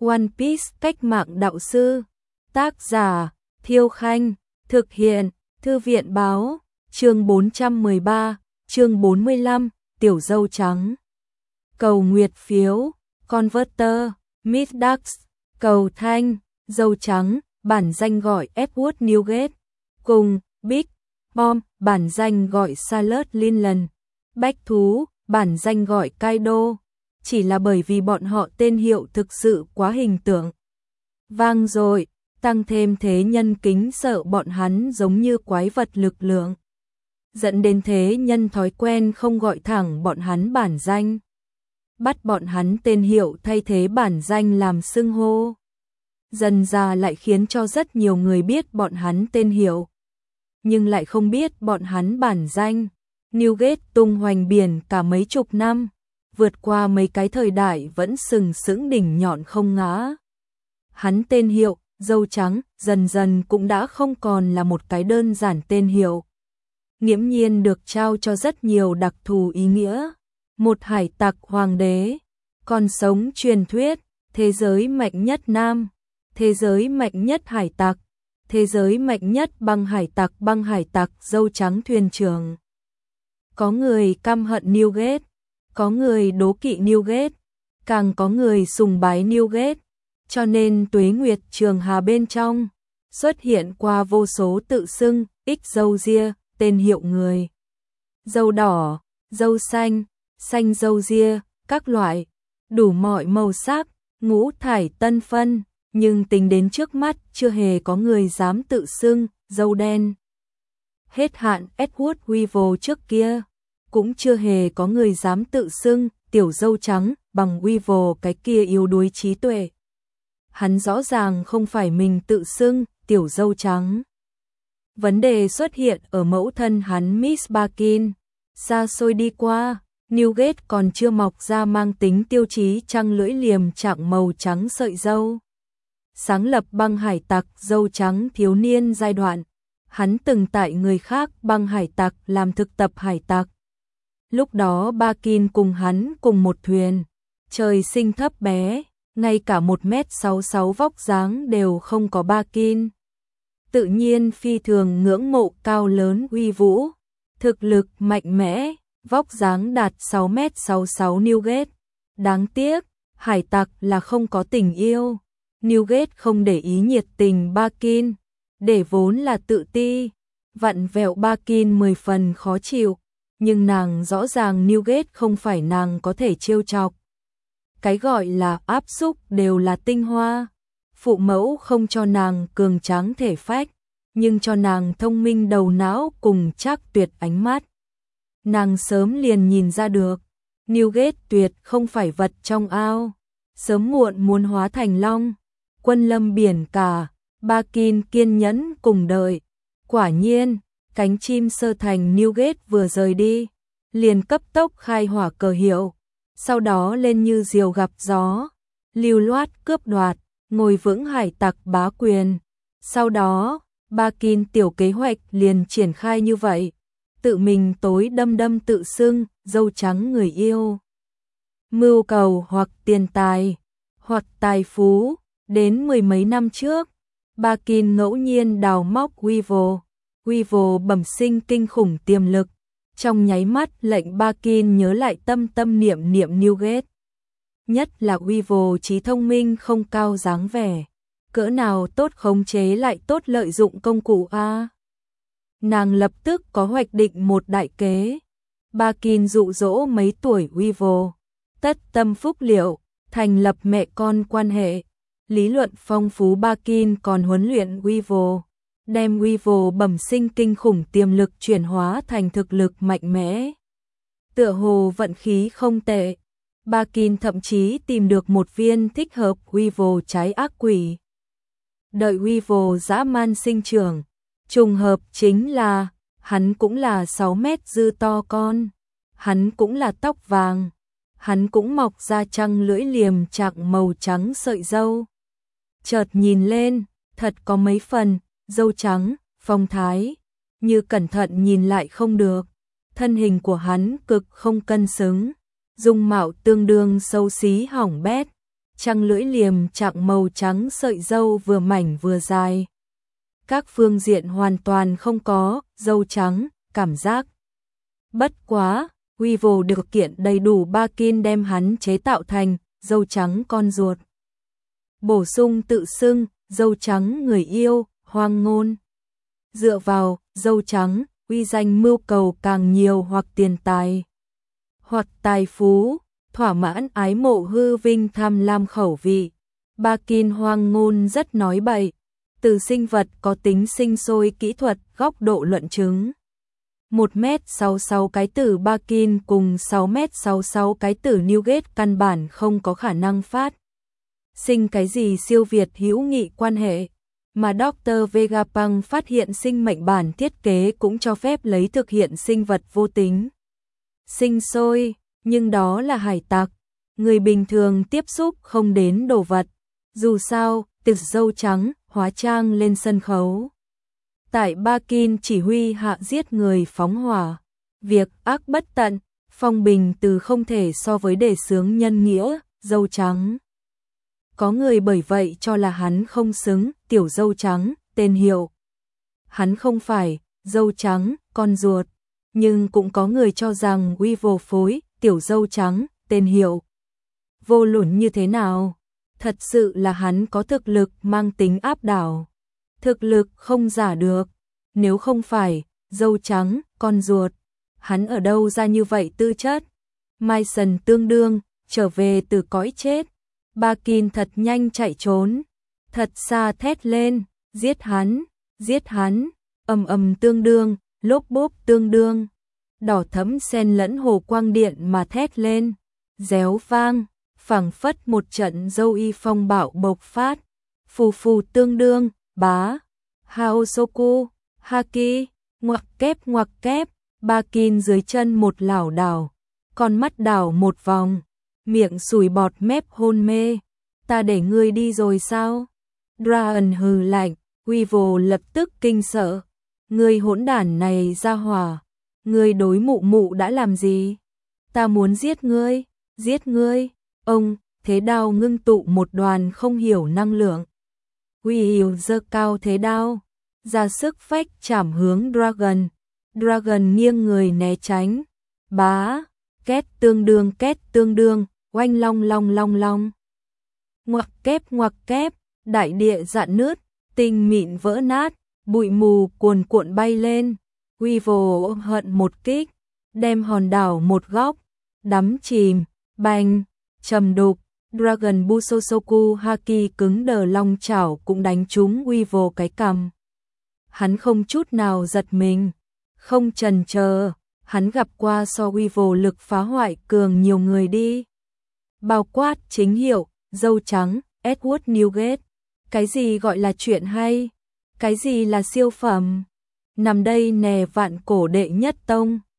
One Piece cách mạng đạo sư. Tác giả Thiêu Khanh. Thực hiện Thư viện báo. Chương 413, chương 45, Tiểu dâu trắng. Cầu nguyệt phiếu, Converter, Midax, cầu thanh, dâu trắng, bản danh gọi Edward Newgate, cùng Big Mom, bản danh gọi Salad Linland, Bách thú, bản danh gọi Kaido, chỉ là bởi vì bọn họ tên hiệu thực sự quá hình tượng. Vang dội, tăng thêm thế nhân kính sợ bọn hắn giống như quái vật lực lượng. Dẫn đến thế nhân thói quen không gọi thẳng bọn hắn bản danh. Bắt bọn hắn tên hiệu thay thế bản danh làm xưng hô. Dần ra lại khiến cho rất nhiều người biết bọn hắn tên hiệu, nhưng lại không biết bọn hắn bản danh. Newgate tung hoành biển cả mấy chục năm, vượt qua mấy cái thời đại vẫn sừng sững đỉnh nhọn không ngã. Hắn tên hiệu, dâu trắng, dần dần cũng đã không còn là một cái đơn giản tên hiệu. Nghiễm nhiên được trao cho rất nhiều đặc thù ý nghĩa. Một hải tặc hoàng đế, còn sống truyền thuyết, thế giới mạnh nhất nam, thế giới mạnh nhất hải tặc, thế giới mạnh nhất băng hải tặc dâu trắng thuyền trưởng. Có người căm hận Newgate, có người đố kỵ Newgate, càng có người sùng bái Newgate, cho nên Tuế Nguyệt Trường Hà bên trong xuất hiện qua vô số tự xưng, ích dâu ria, tên hiệu người. Dâu đỏ, dâu xanh, xanh dâu ria, các loại, đủ mọi màu sắc, ngũ thải tân phân, nhưng tính đến trước mắt chưa hề có người dám tự xưng dâu đen. Hết hạn Edward Weevil trước kia, cũng chưa hề có người dám tự xưng tiểu dâu trắng bằng Weevil cái kia yếu đuối trí tuệ. Hắn rõ ràng không phải mình tự xưng tiểu dâu trắng. Vấn đề xuất hiện ở mẫu thân hắn Miss Barkin. Xa xôi đi qua, Newgate còn chưa mọc ra mang tính tiêu chí trăng lưỡi liềm trạng màu trắng sợi dâu. Sáng lập băng hải tặc dâu trắng thiếu niên giai đoạn, hắn từng tại người khác băng hải tặc làm thực tập hải tặc. Lúc đó Barkin cùng hắn cùng một thuyền, trời sinh thấp bé, ngay cả 1m66 vóc dáng đều không có Barkin. Tự nhiên phi thường ngưỡng mộ cao lớn uy vũ, thực lực mạnh mẽ, vóc dáng đạt 6m66 Newgate. Đáng tiếc, hải tặc là không có tình yêu. Newgate không để ý nhiệt tình Barkin, để vốn là tự ti, vặn vẹo Barkin 10 phần khó chịu, nhưng nàng rõ ràng Newgate không phải nàng có thể trêu chọc. Cái gọi là áp xúc đều là tinh hoa. Phụ mẫu không cho nàng cường tráng thể phách, nhưng cho nàng thông minh đầu não cùng chắc tuyệt ánh mắt. Nàng sớm liền nhìn ra được, Newgate tuyệt không phải vật trong ao, sớm muộn muốn hóa thành long, quân lâm biển cả. Barkin kiên nhẫn cùng đợi. Quả nhiên, cánh chim sơ thành Newgate vừa rời đi, liền cấp tốc khai hỏa cờ hiệu, sau đó lên như diều gặp gió, lưu loát cướp đoạt, ngồi vững hải tặc bá quyền. Sau đó, Barkin tiểu kế hoạch liền triển khai như vậy, tự mình tối đâm tự xưng dâu trắng người yêu. Mưu cầu hoặc tiền tài, hoặc tài phú. Đến 10 mấy năm trước, Barkin ngẫu nhiên đào móc Weevil. Weevil bẩm sinh kinh khủng tiềm lực, trong nháy mắt lệnh Barkin nhớ lại tâm niệm Newgate. Nhất là Weevil trí thông minh không cao dáng vẻ, cỡ nào tốt khống chế lại tốt lợi dụng công cụ a. Nàng lập tức có hoạch định một đại kế. Barkin dụ dỗ mấy tuổi Weevil, tất tâm phúc liệu, thành lập mẹ con quan hệ. Lý luận phong phú Barkin còn huấn luyện Weevil, đem Weevil bẩm sinh kinh khủng tiềm lực chuyển hóa thành thực lực mạnh mẽ. Tựa hồ vận khí không tệ, Barkin thậm chí tìm được một viên thích hợp Weevil trái ác quỷ. Đợi Weevil dã man sinh trưởng, trùng hợp chính là hắn cũng là 6 mét dư to con, hắn cũng là tóc vàng, hắn cũng mọc ra trăng lưỡi liềm trạng màu trắng sợi dâu. Chợt nhìn lên, thật có mấy phần dâu trắng, phong thái, như cẩn thận nhìn lại không được. Thân hình của hắn cực không cân xứng, dung mạo tương đương xấu xí hỏng bét, trăng lưỡi liềm trạng màu trắng, sợi râu vừa mảnh vừa dài. Các phương diện hoàn toàn không có, râu trắng, cảm giác. Bất quá, Weevil được kiện đầy đủ, Bakin đem hắn chế tạo thành dâu trắng con ruột. Bổ sung tự xưng, dâu trắng người yêu, hoang ngôn. Dựa vào dâu trắng, uy danh mưu cầu càng nhiều, hoặc tiền tài, hoặc tài phú, thỏa mãn ái mộ hư vinh, tham lam khẩu vị. Bakin hoang ngôn rất nói bậy, từ sinh vật có tính sinh sôi kỹ thuật góc độ luận chứng. 1m66 cái tử Bakin cùng 6m66 cái tử Newgate căn bản không có khả năng phát sinh cái gì siêu việt hữu nghị quan hệ, mà Dr. Vegapunk phát hiện sinh mệnh bản thiết kế cũng cho phép lấy thực hiện sinh vật vô tính sinh sôi, nhưng đó là hải tặc, người bình thường tiếp xúc không đến đồ vật. Dù sao, từ dâu trắng hóa trang lên sân khấu, tại Bakin chỉ huy hạ giết người phóng hỏa, việc ác bất tận, phong bình từ không thể so với đề xướng nhân nghĩa, dâu trắng. Có người bởi vậy cho là hắn không xứng tiểu dâu trắng, tên hiệu. Hắn không phải dâu trắng, con ruột, nhưng cũng có người cho rằng Weevil phối tiểu dâu trắng, tên hiệu. Vô luận như thế nào, thật sự là hắn có thực lực mang tính áp đảo. Thực lực không giả được, nếu không phải dâu trắng, con ruột, hắn ở đâu ra như vậy tư chất. Mason tương đương trở về từ cõi chết. Bakin thật nhanh chạy trốn, thật xa thét lên, giết hắn, ầm tương đương, lốp bốp tương đương, đỏ thẫm xen lẫn hồ quang điện mà thét lên, réo vang, phảng phất một trận dâu y phong bạo bộc phát, phù phù tương đương, bá, Haosoku, Haki, ngoặc kép, Bakin dưới chân một lảo đảo, con mắt đảo một vòng, miệng sùi bọt mép hôn mê. Ta để ngươi đi rồi sao? Dragon hừ lạnh, Weevil lập tức kinh sợ. Ngươi hỗn đản này ra hỏa, ngươi đối mụ mụ đã làm gì? Ta muốn giết ngươi. Ông, thế đao ngưng tụ một đoàn không hiểu năng lượng. Weevil giơ cao thế đao, ra sức phách chảm hướng Dragon. Dragon nghiêng người né tránh. Bá, két tương đương, oanh long. Ngoặc kép, đại địa rạn nứt, tinh mịn vỡ nát, bụi mù cuồn cuộn bay lên. Weevil hận một kích, đem hòn đảo một góc, đắm chìm, bành, trầm đục. Dragon Busosoku Haki cứng đờ long chảo cũng đánh trúng Weevil cái cằm. Hắn không chút nào giật mình, không chần chờ, hắn gặp qua so Weevil lực phá hoại cường nhiều người đi. Bao quát chính hiệu, dâu trắng, Edward Newgate. Cái gì gọi là chuyện hay? Cái gì là siêu phẩm? Nằm đây nè vạn cổ đệ nhất tông.